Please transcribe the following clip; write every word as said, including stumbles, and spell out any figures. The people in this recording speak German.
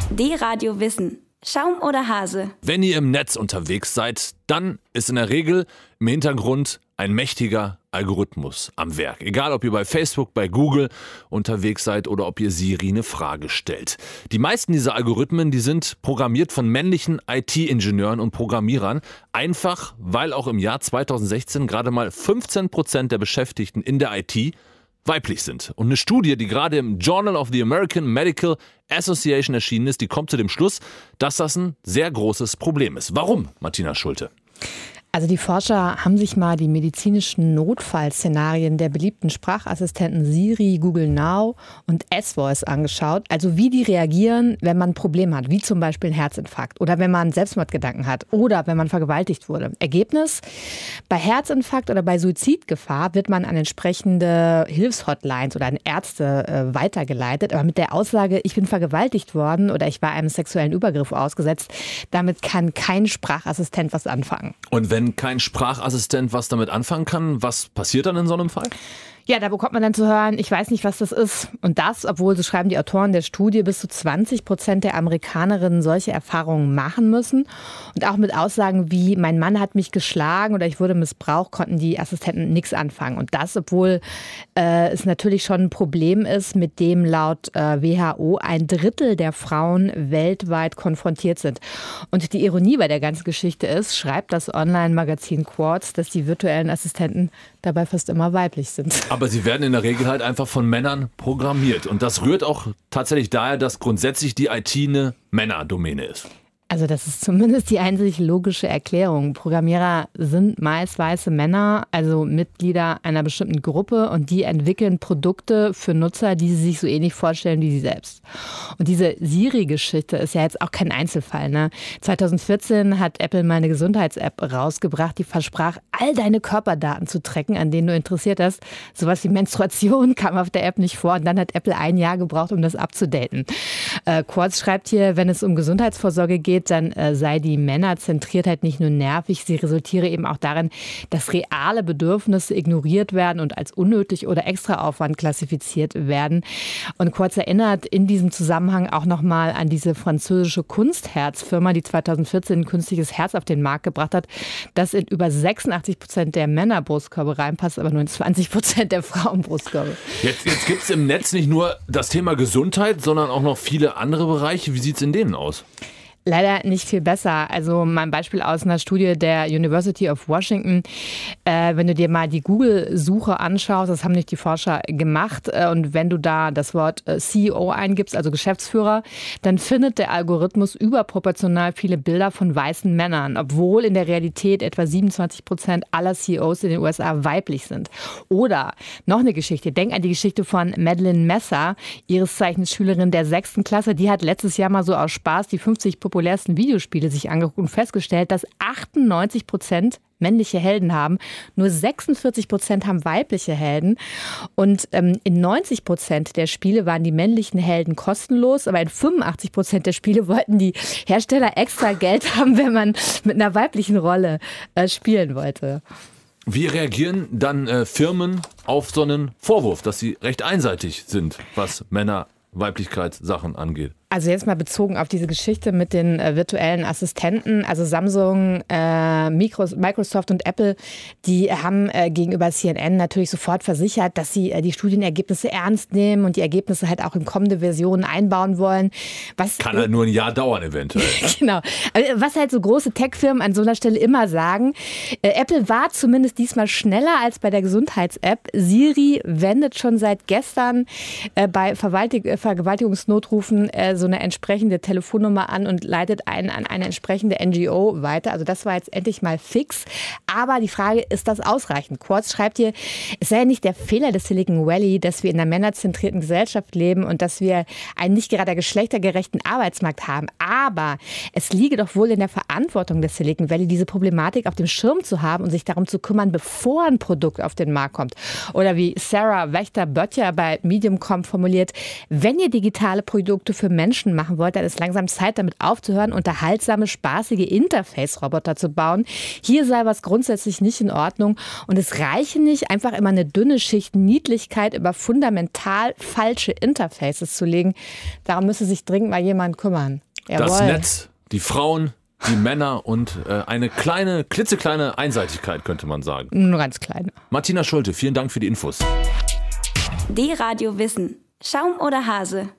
D-Radio Wissen. Schaum oder Hase? Wenn ihr im Netz unterwegs seid, dann ist in der Regel im Hintergrund ein mächtiger Algorithmus am Werk. Egal, ob ihr bei Facebook, bei Google unterwegs seid oder ob ihr Siri eine Frage stellt. Die meisten dieser Algorithmen, die sind programmiert von männlichen I T-Ingenieuren und Programmierern. Einfach, weil auch im Jahr zweitausendsechzehn gerade mal fünfzehn Prozent der Beschäftigten in der I T weiblich sind. Und eine Studie, die gerade im Journal of the American Medical Association erschienen ist, die kommt zu dem Schluss, dass das ein sehr großes Problem ist. Warum, Martina Schulte? Also die Forscher haben sich mal die medizinischen Notfallszenarien der beliebten Sprachassistenten Siri, Google Now und S-Voice angeschaut. Also wie die reagieren, wenn man ein Problem hat, wie zum Beispiel ein Herzinfarkt oder wenn man Selbstmordgedanken hat oder wenn man vergewaltigt wurde. Ergebnis: Bei Herzinfarkt oder bei Suizidgefahr wird man an entsprechende Hilfshotlines oder an Ärzte äh, weitergeleitet. Aber mit der Aussage, ich bin vergewaltigt worden oder ich war einem sexuellen Übergriff ausgesetzt, damit kann kein Sprachassistent was anfangen. Und wenn Wenn kein Sprachassistent was damit anfangen kann, was passiert dann in so einem Fall? Ja, da bekommt man dann zu hören, ich weiß nicht, was das ist. Und das, obwohl, so schreiben die Autoren der Studie, bis zu zwanzig Prozent der Amerikanerinnen solche Erfahrungen machen müssen. Und auch mit Aussagen wie, mein Mann hat mich geschlagen oder ich wurde missbraucht, konnten die Assistenten nichts anfangen. Und das, obwohl äh, es natürlich schon ein Problem ist, mit dem laut äh, W H O ein Drittel der Frauen weltweit konfrontiert sind. Und die Ironie bei der ganzen Geschichte ist, schreibt das Online-Magazin Quartz, dass die virtuellen Assistenten dabei fast immer weiblich sind. Aber sie werden in der Regel halt einfach von Männern programmiert. Und das rührt auch tatsächlich daher, dass grundsätzlich die I T eine Männerdomäne ist. Also das ist zumindest die einzig logische Erklärung. Programmierer sind meist weiße Männer, also Mitglieder einer bestimmten Gruppe, und die entwickeln Produkte für Nutzer, die sie sich so ähnlich vorstellen wie sie selbst. Und diese Siri-Geschichte ist ja jetzt auch kein Einzelfall, ne? zweitausendvierzehn hat Apple mal eine Gesundheits-App rausgebracht, die versprach, all deine Körperdaten zu tracken, an denen du interessiert hast. Sowas wie Menstruation kam auf der App nicht vor, und dann hat Apple ein Jahr gebraucht, um das abzudaten. Äh, Quartz schreibt hier, wenn es um Gesundheitsvorsorge geht, dann äh, sei die Männerzentriertheit nicht nur nervig, sie resultiere eben auch darin, dass reale Bedürfnisse ignoriert werden und als unnötig oder Extraaufwand klassifiziert werden. Und Quartz erinnert in diesem Zusammenhang auch nochmal an diese französische Kunstherzfirma, die zweitausendvierzehn ein künstliches Herz auf den Markt gebracht hat, das in über sechsundachtzig Prozent der Männerbrustkörbe reinpasst, aber nur in zwanzig Prozent der Frauenbrustkörbe. Jetzt, jetzt gibt es im Netz nicht nur das Thema Gesundheit, sondern auch noch viele andere Bereiche. Wie sieht es in denen aus? Leider nicht viel besser. Also mal ein Beispiel aus einer Studie der University of Washington. Äh, wenn du dir mal die Google-Suche anschaust, das haben nicht die Forscher gemacht, äh, und wenn du da das Wort äh, C E O eingibst, also Geschäftsführer, dann findet der Algorithmus überproportional viele Bilder von weißen Männern, obwohl in der Realität etwa siebenundzwanzig Prozent aller C E Os in den U S A weiblich sind. Oder noch eine Geschichte. Denk an die Geschichte von Madeleine Messer, ihres Zeichens Schülerin der sechsten Klasse. Die hat letztes Jahr mal so aus Spaß die fünfzig populärsten Videospiele sich angeguckt und festgestellt, dass achtundneunzig Prozent männliche Helden haben. Nur sechsundvierzig Prozent haben weibliche Helden. Und ähm, in neunzig Prozent der Spiele waren die männlichen Helden kostenlos, aber in fünfundachtzig Prozent der Spiele wollten die Hersteller extra Geld haben, wenn man mit einer weiblichen Rolle äh, spielen wollte. Wie reagieren dann äh, Firmen auf so einen Vorwurf, dass sie recht einseitig sind, was Männer-Weiblichkeitssachen angeht? Also jetzt mal bezogen auf diese Geschichte mit den äh, virtuellen Assistenten. Also Samsung, äh, Micros, Microsoft und Apple, die haben äh, gegenüber C N N natürlich sofort versichert, dass sie äh, die Studienergebnisse ernst nehmen und die Ergebnisse halt auch in kommende Versionen einbauen wollen. Was, Kann halt nur ein Jahr dauern eventuell. Genau. Was halt so große Tech-Firmen an so einer Stelle immer sagen, äh, Apple war zumindest diesmal schneller als bei der Gesundheits-App. Siri wendet schon seit gestern äh, bei Verwaltig- äh, Vergewaltigungsnotrufen äh, so eine entsprechende Telefonnummer an und leitet einen an eine entsprechende N G O weiter. Also das war jetzt endlich mal fix. Aber die Frage, ist das ausreichend? Quartz schreibt hier, es sei ja nicht der Fehler des Silicon Valley, dass wir in einer männerzentrierten Gesellschaft leben und dass wir einen nicht gerade geschlechtergerechten Arbeitsmarkt haben. Aber es liege doch wohl in der Verantwortung des Silicon Valley, diese Problematik auf dem Schirm zu haben und sich darum zu kümmern, bevor ein Produkt auf den Markt kommt. Oder wie Sarah Wächter-Böttcher bei Medium Punkt com formuliert, wenn Wenn ihr digitale Produkte für Menschen machen wollt, dann ist langsam Zeit, damit aufzuhören, unterhaltsame, spaßige Interface-Roboter zu bauen. Hier sei was grundsätzlich nicht in Ordnung. Und es reiche nicht, einfach immer eine dünne Schicht Niedlichkeit über fundamental falsche Interfaces zu legen. Darum müsse sich dringend mal jemand kümmern. Jawohl. Das Netz, die Frauen, die Männer und äh, eine kleine, klitzekleine Einseitigkeit, könnte man sagen. Nur ganz kleine. Martina Schulte, vielen Dank für die Infos. D-Radio Wissen. Schaum oder Hase?